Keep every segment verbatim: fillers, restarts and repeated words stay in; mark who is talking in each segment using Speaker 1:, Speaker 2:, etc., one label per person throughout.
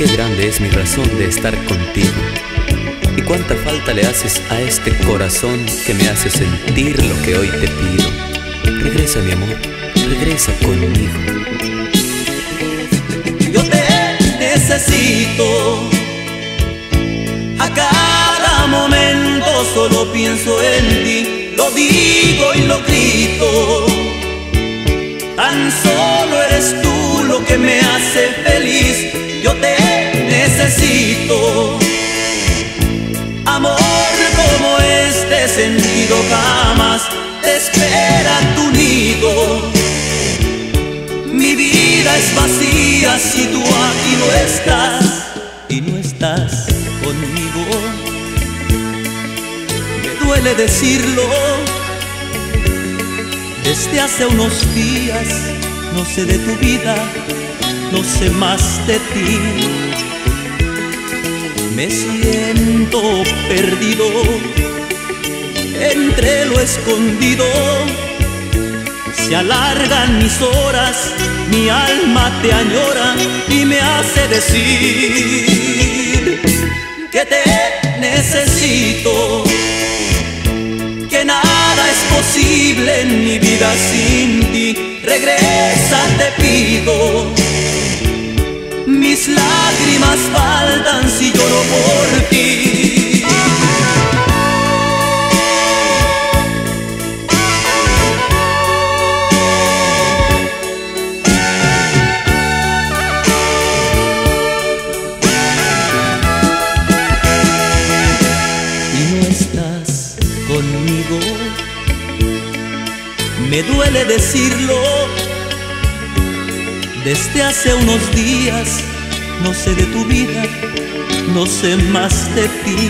Speaker 1: Qué grande es mi razón de estar contigo, y cuánta falta le haces a este corazón que me hace sentir lo que hoy te pido. Regresa, mi amor, regresa conmigo.
Speaker 2: Yo te necesito, a cada momento solo pienso en ti, lo digo y lo grito. Tan solo eres tú lo que me hace feliz. Yo te necesito. Amor como este sentido jamás te espera tu nido. Mi vida es vacía si tú aquí no estás y no estás conmigo. Me duele decirlo, desde hace unos días no sé de tu vida, no sé más de ti. Me siento perdido entre lo escondido. Se alargan mis horas, mi alma te añora y me hace decir que te necesito, que nada es posible en mi vida sin ti. Regresa, te pido. Mis lágrimas faltan si lloro por ti. Y no estás conmigo. Me duele decirlo, desde hace unos días no sé de tu vida, no sé más de ti.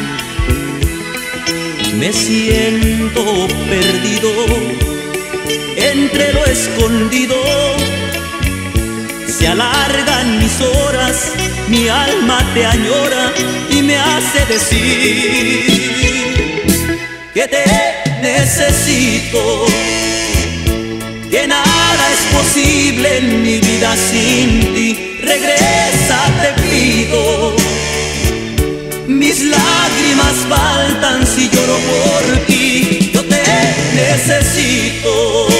Speaker 2: Me siento perdido entre lo escondido. Se alargan mis horas, mi alma te añora y me hace decir que te necesito, que nada es posible en mi vida sin ti. Regresa, te pido. Mis lágrimas faltan si lloro por ti. Yo te necesito.